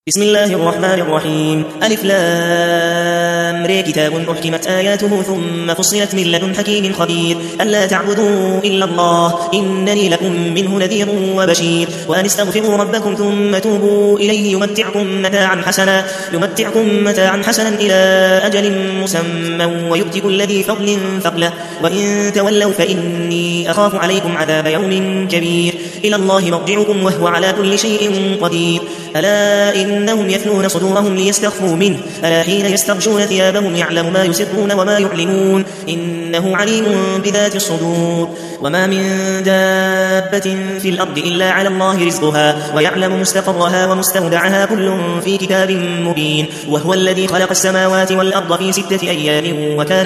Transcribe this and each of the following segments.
بسم الله الرحمن الرحيم. ألف لام ر كتاب أحكمت آياته ثم فصلت من لدن حكيم خبير ألا تعبدوا إلا الله إنني لكم منه نذير وبشير وأن استغفروا ربكم ثم توبوا إليه يمتعكم متاعا حسنا إلى أجل مسمى ويؤتي كل ذي فضل فضله وإن تولوا فإني أخاف عليكم عذاب يوم كبير إلى الله مرجعكم وهو على كل شيء قدير ألا إنهم يثنون صدورهم ليستخفوا منه ألا حين يستغشون ثيابهم يعلم ما يسرون وما يعلنون إنه عليم بذات الصدور وما من دابة في الأرض إلا على الله رزقها ويعلم مستقرها ومستودعها كل في كتاب مبين وهو الذي خلق السماوات والأرض في 6 أيام وكان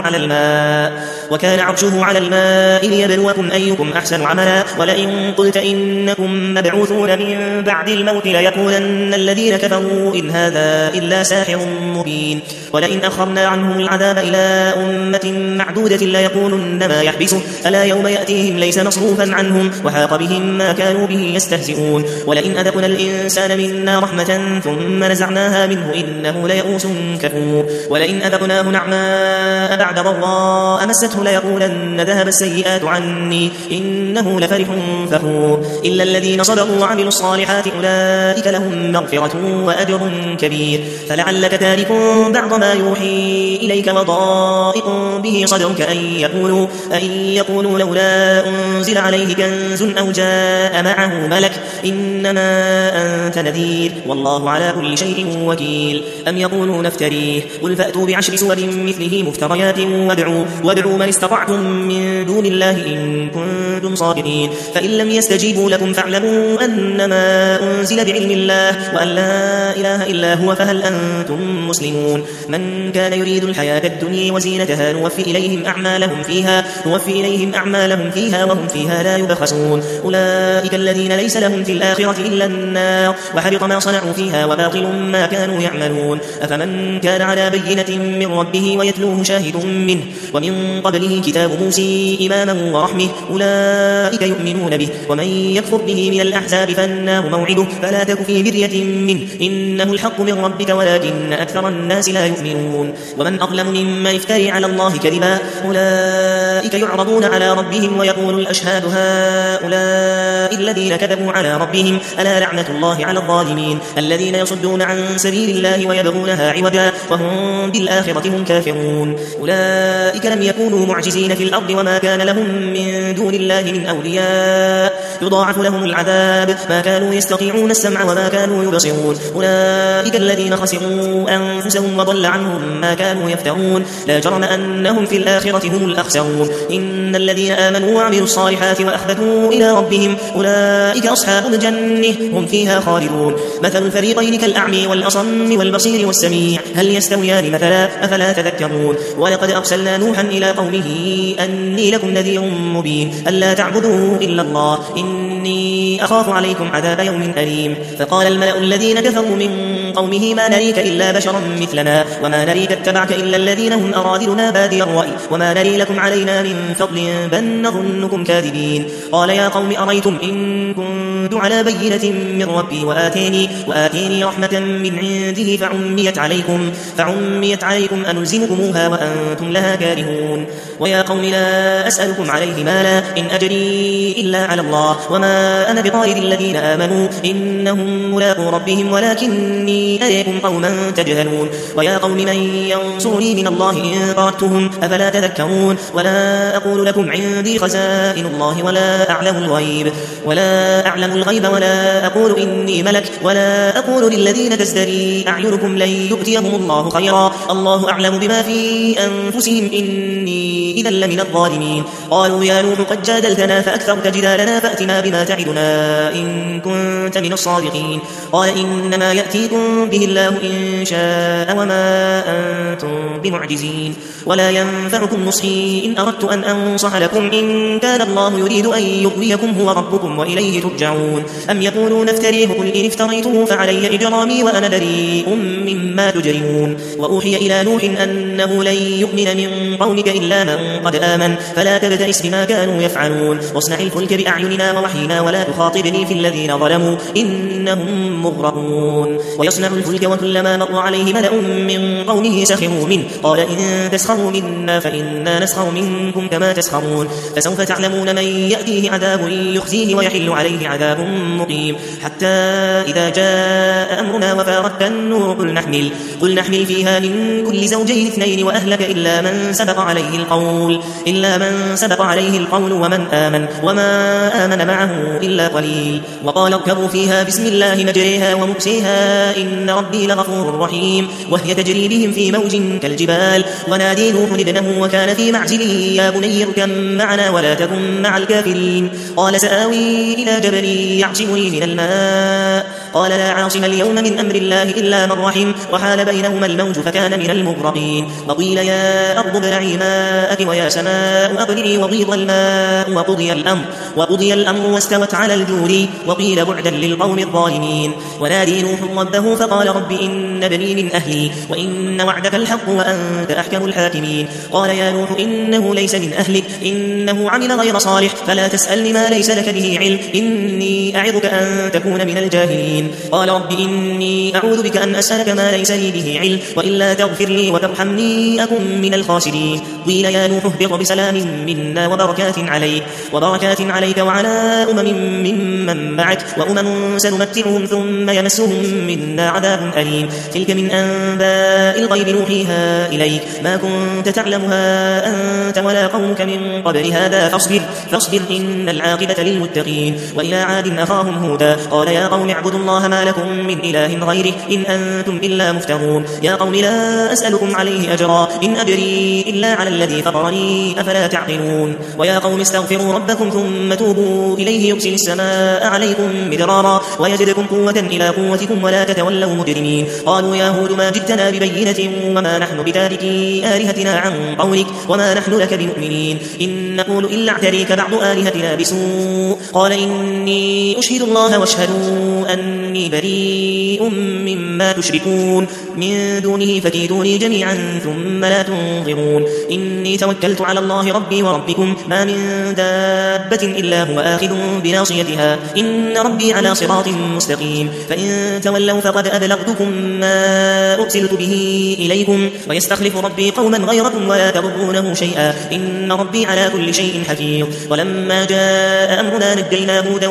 عرشه على الماء ليبلوكم أيكم أحسن عملا ولئن قلت إنكم مبعوثون من بعد الموت ليقولن الذين كفروا إن هذا إلا ساحر مبين ولئن أخرنا عنهم العذاب إلى أمة معدودة ليقولن ما يحبسه ألا يوم يأتيهم ليس مصروفا عنهم وحاق بهم ما كانوا به يستهزئون ولئن أذقنا الإنسان منا رحمة ثم نزعناها منه إنه ليئوس كفور ولئن أذقناه نعماء بعد ضراء مسته ليقولن ذهب السيئات عني إنه لفرح فخور إلا الذين صبروا وعملوا الصالحات أولئك لهم مغفرة وأجر كبير فلعلك تارك بعض ما يوحي إليك وضائق به صدرك أن يقولوا لولا أنزل عليه كنز أو جاء معه ملك إنما أنت نذير والله على كل شيء وكيل أم يقولون افتريه قل فأتوا ب10 سور مثله مفتريات وادعوا من استطعتم من دون الله إن كنتم صادقين فإن لم يستجيبوا لكم فاعلموا أنما أنزل بعلم الله وأن لا إله إلا هو فهل أنتم مسلمون من كان يريد الحياة الدنيا وزينتها نوفي إليهم أعمالهم فيها وهم فيها لا يبخسون أولئك الذين ليس لهم في الآخرة إلا النار وحبط ما صنعوا فيها وباطل ما كانوا يعملون أفمن كان على بينة من ربه ويتلوه شاهد منه ومن قبله كتاب موسى إماما ورحمة أولئك يؤمنون به ومن يكفر به من الأحزاب فالنار موعده فلا تك في مرية منه إنه الحق من ربك ولكن أكثر الناس لا يؤمنون ومن أظلم ممن افتري على الله كذبا أولئك يعرضون على ربهم ويقول الأشهاد هؤلاء الذين كذبوا على ربهم ألا لعنة الله على الظالمين الذين يصدون عن سبيل الله ويبغونها عوجا وهم بالآخرة هم كافرون أولئك لم يكونوا معجزين في الأرض وما كان لهم من دون الله من أولياء يضاعف لهم العذاب ما كانوا يستطيعون السمع وما كانوا يبصرون أولئك الذين خسروا أنفسهم وضل عنهم ما كانوا يفترون لا جرم أنهم في الآخرة هم الأخسرون إن الذين آمنوا وعملوا الصالحات وأخبتوا إلى ربهم أولئك أصحاب الجنة هم فيها خالدون مثل الفريقين كالأعمي والأصم والبصير والسميع هل يستويان مثلا أفلا تذكرون ولقد أرسلنا نوحا إلى قومه أني لكم نذير مبين ألا تعبدوا إلا الله إني أخاف عليكم عذاب يوم أليم فقال الملأ الذين كفروا من قومه ما نريك إلا بشرا مثلنا وما نريك اتبعك إلا الذين هم أرادلنا بادي الرأي وما نري لكم علينا من فضل بل نظنكم كاذبين قال يا قوم أريتم إن كنت على بينة من ربي وآتيني رحمة من عنده فعميت عليكم أنلزمكموها وأنتم لها كارهون ويا قوم لا أسألكم عليه مالا إن أجري إلا على الله وما أنا بطارد الذين آمنوا إنهم ملاقو ربهم ولكني أريكم قوما تجهلون ويا قوم من ينصرني من الله إن طردتهم أفلا تذكرون ولا أقول لكم عندي خزائن الله ولا أعلم الغيب ولا أقول إني ملك ولا أقول للذين تزدري أعينكم لن يؤتيهم الله خيرا الله أعلم بما في أنفسهم إني إذا لمن الظالمين قالوا يا نوح قد جادلتنا فأكثرت جدالنا فأتنا بما تعدنا إن كنت من الصادقين قال إنما يأتيكم به الله إن شاء وما أنتم بمعجزين ولا ينفعكم نصحي إن أردت أن أنصح لكم إن كان الله يريد أن يغويكم هو ربكم وإليه ترجعون أم يقولون افتريه قل إن افتريته فعلي إجرامي وأنا بريء مما تجرمون وأوحي إلى نوح أنه لن يؤمن من قومك إلا من من قد آمن فلا تبتئس بما كانوا يفعلون واصنع الفلك بأعيننا ووحينا ولا تخاطبني في الذين ظلموا إنهم مغرقون ويصنع الفلك وكلما مر عليه ملأ من قومه سخروا منه قال إن تسخروا منا فإنا نسخر منكم كما تسخرون فسوف تعلمون من يأتيه عذاب يخزيه ويحل عليه عذاب مقيم حتى إذا جاء أمرنا وفارت النور قل نحمل فيها من كل زوجين اثنين وأهلك إلا من سبق عليه القول وما آمن معه إلا قليل وقال اركبوا فيها بسم الله مجريها ومرسيها إن ربي لغفور رحيم وهي تجري بهم في موج كالجبال ونادي نوح ابنه وكان في معزل يا بني اركب معنا ولا تكن مع الكافرين قال سآوي إلى جبل يعصمني من الماء قال لا عاصم اليوم من أمر الله إلا من رحم وحال بينهما الموج فكان من المغرقين وقيل يا أرض ابلعي ماءك ويا سماء أقلعي وغيض الماء وقضي الأمر واستوت على الجود وقيل بعدا للقوم الظالمين ونادي نوح ربه فقال رب إن ابني من أهلي وإن وعدك الحق وأنت أحكم الحاكمين قال يا نوح إنه ليس من أهلك إنه عمل غير صالح فلا تسألني ما ليس لك به علم إني أعظك أن تكون من الجاهلين قال رب إني أعوذ بك أن أسألك ما ليس لي به علم وإلا تغفر لي وترحمني أكن من الخاسرين قيل يا نوح اهبط بسلام منا وبركات عليك وعلى ممن معك وأمم سنمتعهم ثم يمسهم منا عذاب أليم تلك من أنباء الغيب نوحيها إليك ما كنت تعلمها أنت ولا قومك من قبل هذا فاصبر إن العاقبة للمتقين وإلى عاد أخاهم هودا قال يا قوم اعبدوا الله ما لكم من إله غيره إن أنتم إلا مفترون يا قوم لا أسألكم عليه أجرا إن أجري إلا على الذي فطرني أفلا تعقلون ويا قوم استغفروا ربكم ثم توبوا إليه يرسل السماء عليكم مدرارا ويزدكم قوة إلى قوتكم ولا تتولوا مجرمين قالوا يا هود ما جئتنا ببينة وما نحن بتاركي آلهتنا عن قولك وما نحن لك بمؤمنين إن نقول إلا اعتريك بعض آلهتنا بسوء قال إني أشهد الله واشهدوا أني بريء مما تشركون من دونه فكيدوني جميعا ثم لا تنظرون إني توكلت على الله ربي وربكم ما من دابة إلا هو آخذ بناصيتها إن ربي على صراط مستقيم فإن تولوا فقد أبلغتكم ما أرسلت به إليكم ويستخلف ربي قوما غيركم ولا تضرونه شيئا إن ربي على كل شيء حفيظ ولما جاء أمرنا نجينا هودا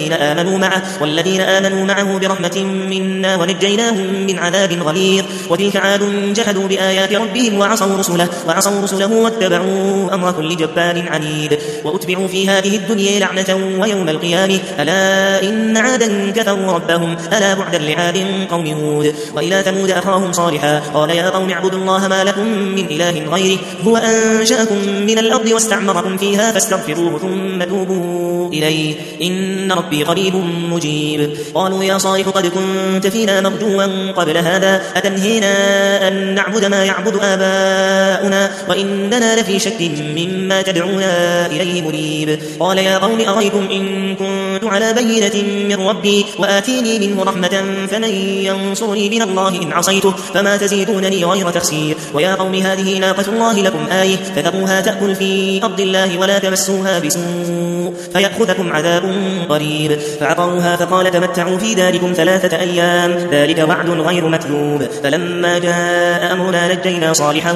والذين آمنوا معه برحمة منا ونجيناهم من عذاب غليظ وتلك عاد جحدوا بآيات ربهم وعصوا رسله واتبعوا أمر كل جبار عنيد وأتبعوا في هذه الدنيا لعنة ويوم القيامة ألا إن عادا كفروا ربهم ألا بعدا لعاد قوم هود وإلى ثمود أخاهم صالحا قال يا قوم اعبدوا الله ما لكم من إله غيره هو أنشأكم من الأرض واستعمركم فيها فاستغفروه ثم توبوا إليه إن ربي قريب مجيب قالوا يا صالح قد كنت فينا مرجوا قبل هذا أتنهينا أن نعبد ما يعبد آباؤنا وإننا لفي شك مما تدعونا إليه مريب قال يا قوم أريكم إن كنت على بينة من ربي وآتيني منه رحمة فمن ينصرني من الله إن عصيته فما تزيدونني غير تخسير ويا قوم هذه ناقة الله لكم آية فذروها تأكل في أرض الله ولا تمسوها بسوء فيأخذكم عذاب قريب فعقروها فقال تمتعوا في داركم 3 أيام ذلك وعد غير مكذوب فلما جاء أمرنا نجينا صالحا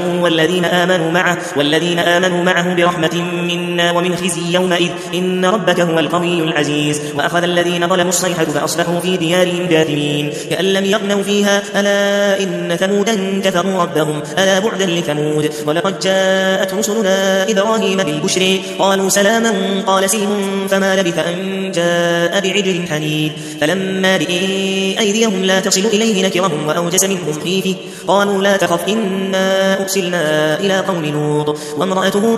والذين آمنوا معه برحمة منا ومن خزي يومئذ إن ربك هو القوي العزيز وأخذ الذين ظلموا الصيحة فأصبحوا في ديارهم جاثمين كأن لم يغنوا فيها ألا إن ثمودا كفروا ربهم ألا بعدا لثمود ولقد جاءت رسلنا إبراهيم بالبشر قالوا سلاما قال سلم فما لبث أن جاء بعجل حنيذ فلما رئي أيديهم لا تصل إليه نكرهم وأوجس منهم خيفة قالوا لا تخف إنا أرسلنا إلى قوم لوط وامرأته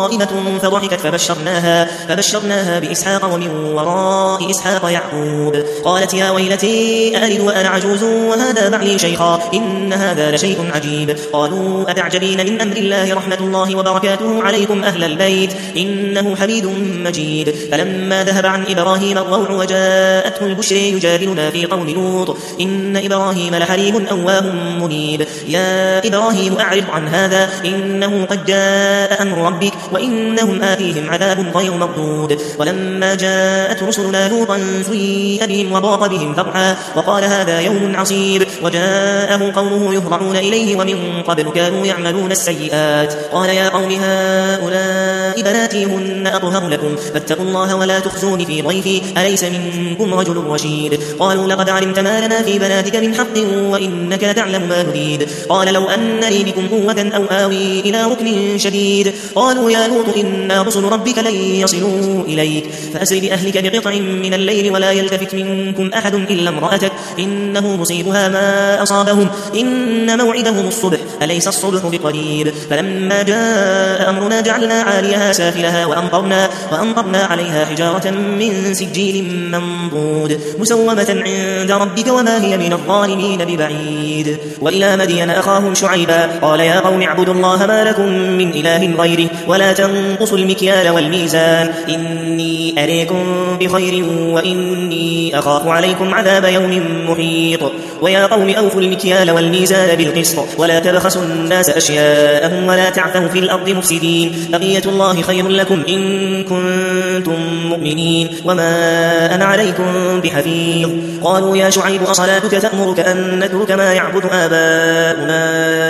قائمة فضحكت فبشرناها بإسحاق ومن وراء إسحاق يعقوب قالت يا ويلتي أألد وأنا عجوز وهذا بعلي شيخا إن هذا لشيء عجيب. قالوا أتعجبين من أمر الله رحمة الله وبركاته عليكم أهل البيت إنه حميد مجيد. فلما ذهب عن إبراهيم الروع وجاءته البشر يجادلنا في قوم لوط إن إبراهيم لحليم أواه منيب. يا إبراهيم أعرض عن هذا إنه قد جاء أمر ربك وإنهم آتيهم عذاب غير مردود. ولما جاءت رسلنا لوطا سيء بهم وضاق بهم ذرعا وقال هذا يوم عصيب وجاءه قومه يهرعون إليه ومن قبل كانوا يعملون السيئات. قال يا قوم هؤلاء بناتي هن أطهر لكم فاتقوا الله ولا تخزون في ضيفي أليس منكم رجل رشيد. قالوا لقد علمت ما لنا في بناتك من حق وإنك لتعلم ما نريد. قال لو أن لي بكم قوة أو آوي إلى ركن شديد. قالوا يا لوط إنا رسل ربك لن يصلوا إليك فأسر بأهلك بقطع من الليل ولا يلتفت منكم أحد إلا امرأتك إنه مصيبها ما أصابهم إن موعدهم الصبح أليس الصبح بقريب. فلما جاء أمرنا جعلنا عاليها سافلها وأمطرنا عليها حجارة من سجيل منضود مسومة عند ربك وما هي من الظالمين ببعيد. وإلى مدين أخاهم شعيبا قال يا قوم اعبدوا الله ما لكم من إله غيره ولا تنقصوا المكيال والميزان إني أريكم بخير وإني أخاف عليكم عذاب يوم محيط. ويا قوم أوفوا المكيال والميزان بالقسط ولا تبخسوا الناس أشياءهم ولا تعثوا في الأرض مفسدين بقية الله خير لكم إن كنتم مؤمنين وما أنا عليكم بحفيظ. قالوا يا شعيب أصلاتك تأمرك أن نترك ما يعبد آباؤنا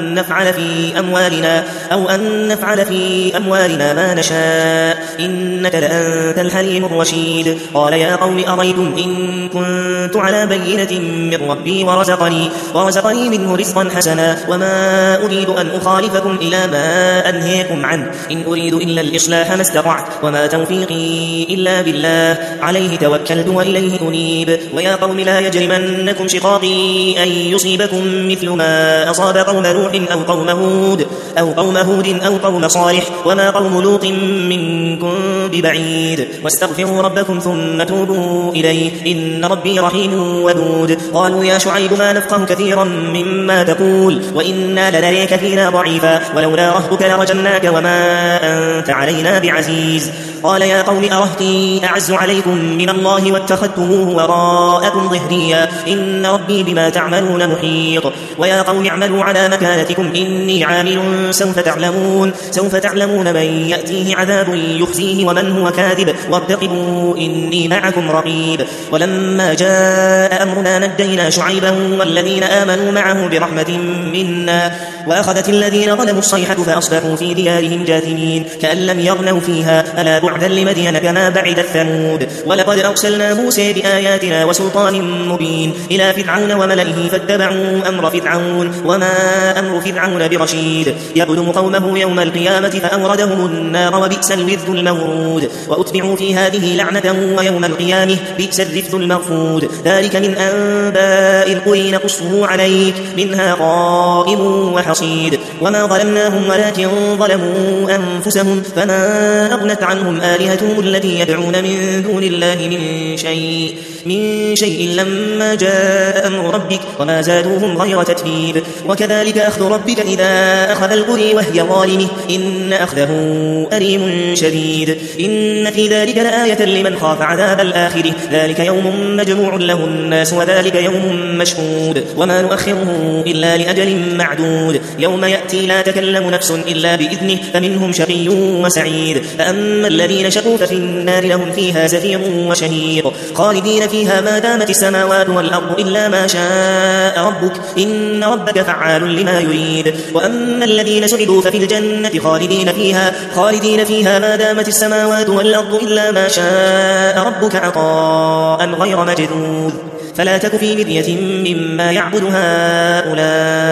أو أن نفعل في أموالنا ما نشاء إنك لأنت الحليم الرشيد. قال يا قوم أريتم إن كنت على بينة من ربي ورزقني منه رزقا حسنا وما أريد أن أخالفكم إلى ما أنهيكم عنه إن أريد إلا الإصلاح ما استطعت وما توفيقي إلا بالله عليه توكلت وإليه أنيب. ويا قوم لا يجرمنكم شقاقي أن يصيبكم مثل ما أصاب قوم نوح أو قوم هود أو قوم صالح وما قوم لوط منكم ببعيد. واستغفروا ربكم ثم توبوا إليه إن ربي رحيم ودود. قالوا يا شعيب ما نفقه كثيرا مما تقول وإنا لنريك فينا ضعيفا ولولا رهبك لرجمناك وما أنت علينا بعزيز. قال يا قوم أرهتي أعز عليكم من الله واتخذتموه وراءكم ظهريا إن ربي بما تعملون محيط. ويا قوم اعملوا على مكانتكم إني عامل سوف تعلمون من يأتيه عذاب يخزيه ومن هو كاذب وارتقبوا إني معكم رقيب. ولما جاء أمرنا نجينا شعيبا والذين آمنوا معه برحمة منا وأخذت الذين ظلموا الصيحة فأصبحوا في ديارهم جاثمين كأن لم يغنوا فيها ألا بعدا لمدين كما بعدت ثمود. ولقد أرسلنا موسى بآياتنا وسلطان مبين إلى فرعون وملئه فاتبعوا أمر فرعون وما أمر فرعون برشيد يقدم قومه يوم القيامة فأوردهم النار وبئس الرفد المورود. وأتبعوا في هذه لعنة ويوم القيامة بئس الرفد المرفود. ذلك من أنباء القرى نقصه عليك منها قائم وحصيد. وما ظلمناهم ولكن ظلموا أنفسهم فما أغنت عنهم آلهتهم التي يدعون من دون الله من شيء لما جاء أمر ربك وما زادوهم غير تتبيب. وكذلك أخذ ربك إذا أخذ القرى وهي ظالمة إن أخذه أليم شديد. إن في ذلك لآية لمن خاف عذاب الآخرة ذلك يوم مجموع له الناس وذلك يوم مشهود وما نؤخره إلا لأجل معدود يوم يأتي لا تكلم نفس إلا بإذنه فمنهم شقي وسعيد. فأما الذين شقوا ففي النار لهم فيها زفير وشهيق خالدين فيها ما دامت السماوات والأرض إلا ما شاء ربك إن ربك فعال لما يريد. وأما الذين سعدوا ففي الجنة خالدين فيها ما دامت السماوات والأرض إلا ما شاء ربك عطاء غير مجذوذ. فلا تك في مرية مما يعبد هؤلاء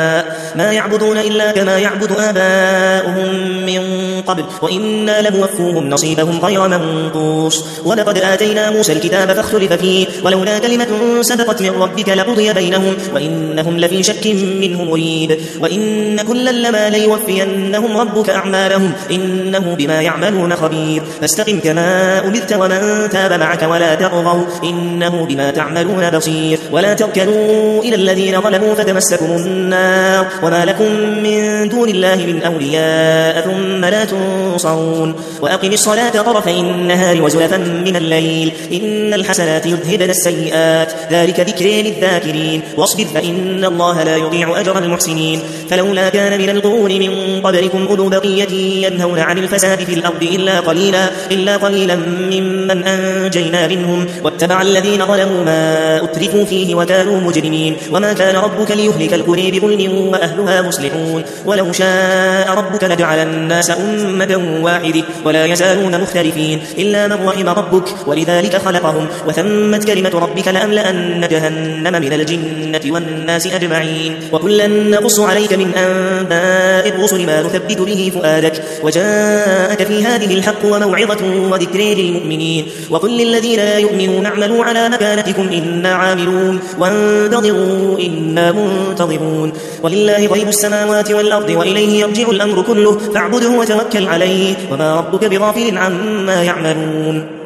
ما يعبدون إلا كما يعبد آباؤهم من قبل وإنا لموفوهم نصيبهم غير منقوص ولقد آتينا موسى الكتاب فاختلف فيه ولولا كلمة سبقت من ربك لقضي بينهم وإنهم لفي شك منه مريب وإن كلا لما ليوفينهم ربك أعمالهم إنه بما يعملون خبير فاستقم كما أمرت ومن تاب معك ولا تطغوا إنه بما تعملون بصير ولا تركنوا إلى الذين ظلموا فتمسكم النار وما لكم من دون الله من أولياء ثم لا تنصرون وأقم الصلاة طرفي النهار وزلفا من الليل إن الحسنات يذهبن السيئات ذلك ذكر للذاكرين واصبر فإن الله لا يضيع أجر المحسنين فلولا كان من القرون من قبلكم أولو بقية ينهون عن الفساد في الأرض إلا قليلا ممن أنجينا منهم واتبع الذين ظلموا ما أترفوا فيه وكانوا مجرمين وما كان ربك ليهلك القرى بظلم وأهلها مصلحون ولو شاء ربك لجعل الناس أمة واحدة ولا يزالون مختلفين إلا من رحم ربك ولذلك خلقهم وثمت كلمة ربك لأملأن جهنم من الجنة والناس أجمعين وكلا نقص عليك من أنباء الرسل ما نثبت به فؤادك وجاءك في هذه الحق وموعظة وذكر للمؤمنين وقل للذين لا يؤمنون اعملوا على مكانتكم إنا عاملون وانتظروا إنا منتظرون ولله غيب السماوات والأرض وإليه يرجع الأمر كله فاعبده وتوكل عليه وما ربك بغافل عما يعملون